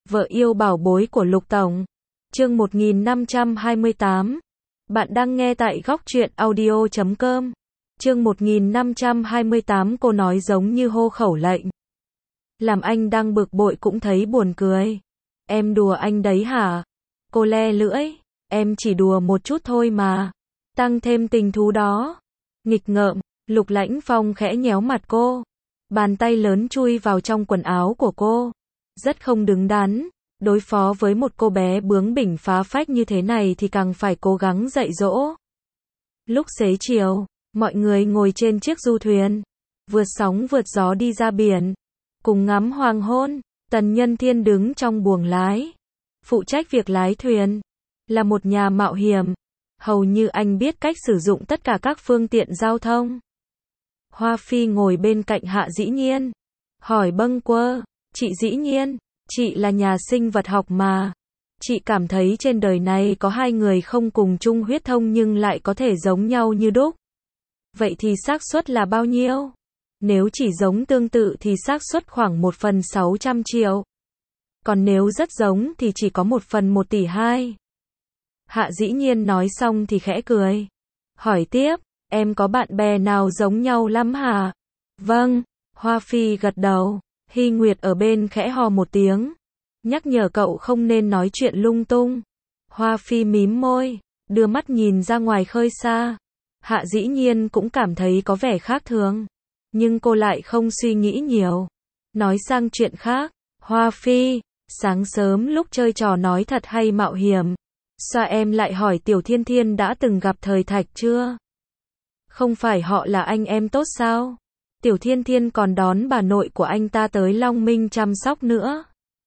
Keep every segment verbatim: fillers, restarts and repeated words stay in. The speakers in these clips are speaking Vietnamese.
Vợ yêu bảo bối của Lục Tổng. Chương một nghìn năm trăm hai mươi tám. Bạn đang nghe tại góc truyện audio chấm com. Chương một nghìn năm trăm hai mươi tám. Cô nói giống như hô khẩu lệnh. Làm anh đang bực bội cũng thấy buồn cười. Em đùa anh đấy hả? Cô le lưỡi. Em chỉ đùa một chút thôi mà. Tăng thêm tình thú đó. Nghịch ngợm. Lục Lãnh Phong khẽ nhéo mặt cô. Bàn tay lớn chui vào trong quần áo của cô. Rất không đứng đắn. Đối phó với một cô bé bướng bỉnh phá phách như thế này thì càng phải cố gắng dạy dỗ. Lúc xế chiều, mọi người ngồi trên chiếc du thuyền, vượt sóng vượt gió đi ra biển, cùng ngắm hoàng hôn. Tần Nhân Thiên đứng trong buồng lái, phụ trách việc lái thuyền, là một nhà mạo hiểm. Hầu như anh biết cách sử dụng tất cả các phương tiện giao thông. Hoa Phi ngồi bên cạnh Hạ Dĩ Nhiên, hỏi bâng quơ, chị Dĩ Nhiên, chị là nhà sinh vật học mà. Chị cảm thấy trên đời này có hai người không cùng chung huyết thống nhưng lại có thể giống nhau như đúc. Vậy thì xác suất là bao nhiêu? Nếu chỉ giống tương tự thì xác suất khoảng một phần sáu trăm triệu. Còn nếu rất giống thì chỉ có một phần một tỷ hai. Hạ Dĩ Nhiên nói xong thì khẽ cười. Hỏi tiếp, em có bạn bè nào giống nhau lắm hả? Vâng, Hoa Phi gật đầu. Hy Nguyệt ở bên khẽ hò một tiếng, nhắc nhở cậu không nên nói chuyện lung tung. Hoa Phi mím môi, đưa mắt nhìn ra ngoài khơi xa. Hạ Dĩ Nhiên cũng cảm thấy có vẻ khác thường, nhưng cô lại không suy nghĩ nhiều. Nói sang chuyện khác, Hoa Phi, sáng sớm lúc chơi trò nói thật hay mạo hiểm, sao em lại hỏi Tiểu Thiên Thiên đã từng gặp Thời Thạch chưa? Không phải họ là anh em tốt sao? Tiểu Thiên Thiên còn đón bà nội của anh ta tới Long Minh chăm sóc nữa.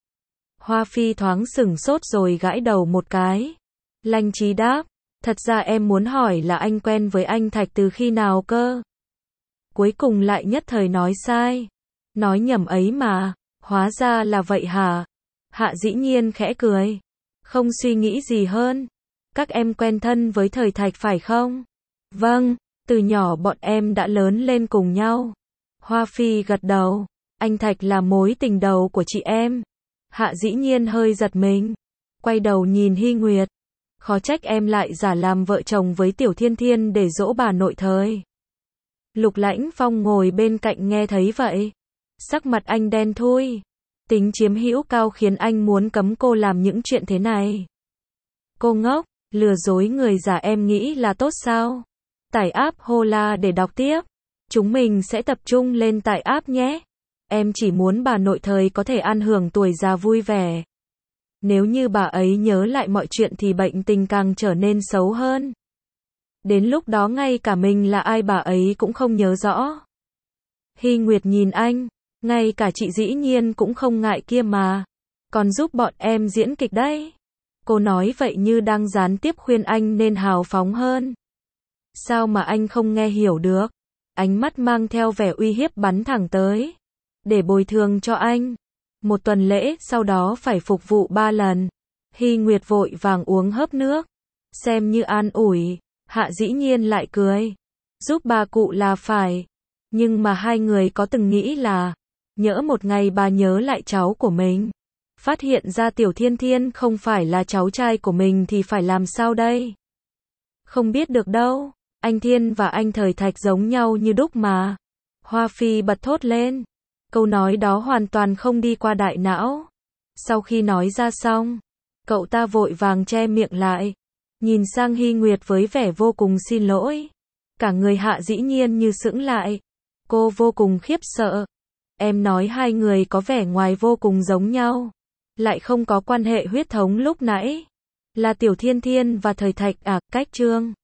Hoa Phi thoáng sửng sốt rồi gãi đầu một cái. Lanh Trí đáp, thật ra em muốn hỏi là anh quen với anh Thạch từ khi nào cơ? Cuối cùng lại nhất thời nói sai. Nói nhầm ấy mà, hóa ra là vậy hả? Hạ Dĩ Nhiên khẽ cười. Không suy nghĩ gì hơn. Các em quen thân với Thời Thạch phải không? Vâng, từ nhỏ bọn em đã lớn lên cùng nhau. Hoa Phi gật đầu. Anh Thạch là mối tình đầu của chị em. Hạ Dĩ Nhiên hơi giật mình. Quay đầu nhìn Hy Nguyệt. Khó trách em lại giả làm vợ chồng với Tiểu Thiên Thiên để dỗ bà nội Thời. Lục Lãnh Phong ngồi bên cạnh nghe thấy vậy. Sắc mặt anh đen thui. Tính chiếm hữu cao khiến anh muốn cấm cô làm những chuyện thế này. Cô ngốc, lừa dối người già em nghĩ là tốt sao? Tải app Hola để đọc tiếp. Chúng mình sẽ tập trung lên tải app nhé. Em chỉ muốn bà nội Thời có thể ăn hưởng tuổi già vui vẻ. Nếu như bà ấy nhớ lại mọi chuyện thì bệnh tình càng trở nên xấu hơn. Đến lúc đó ngay cả mình là ai bà ấy cũng không nhớ rõ. Hy Nguyệt nhìn anh, ngay cả chị Dĩ Nhiên cũng không ngại kia mà. Còn giúp bọn em diễn kịch đấy. Cô nói vậy như đang gián tiếp khuyên anh nên hào phóng hơn. Sao mà anh không nghe hiểu được? Ánh mắt mang theo vẻ uy hiếp bắn thẳng tới. Để bồi thường cho anh. Một tuần lễ sau đó phải phục vụ ba lần. Hy Nguyệt vội vàng uống hớp nước. Xem như an ủi. Hạ Dĩ Nhiên lại cười. Giúp bà cụ là phải. Nhưng mà hai người có từng nghĩ là, nhỡ một ngày bà nhớ lại cháu của mình, phát hiện ra Tiểu Thiên Thiên không phải là cháu trai của mình thì phải làm sao đây? Không biết được đâu. Anh Thiên và anh Thời Thạch giống nhau như đúc mà. Hoa Phi bật thốt lên. Câu nói đó hoàn toàn không đi qua đại não. Sau khi nói ra xong, cậu ta vội vàng che miệng lại. Nhìn sang Hy Nguyệt với vẻ vô cùng xin lỗi. Cả người Hạ Dĩ Nhiên như sững lại. Cô vô cùng khiếp sợ. Em nói hai người có vẻ ngoài vô cùng giống nhau. Lại không có quan hệ huyết thống lúc nãy. Là Tiểu Thiên Thiên và Thời Thạch à, cách chương.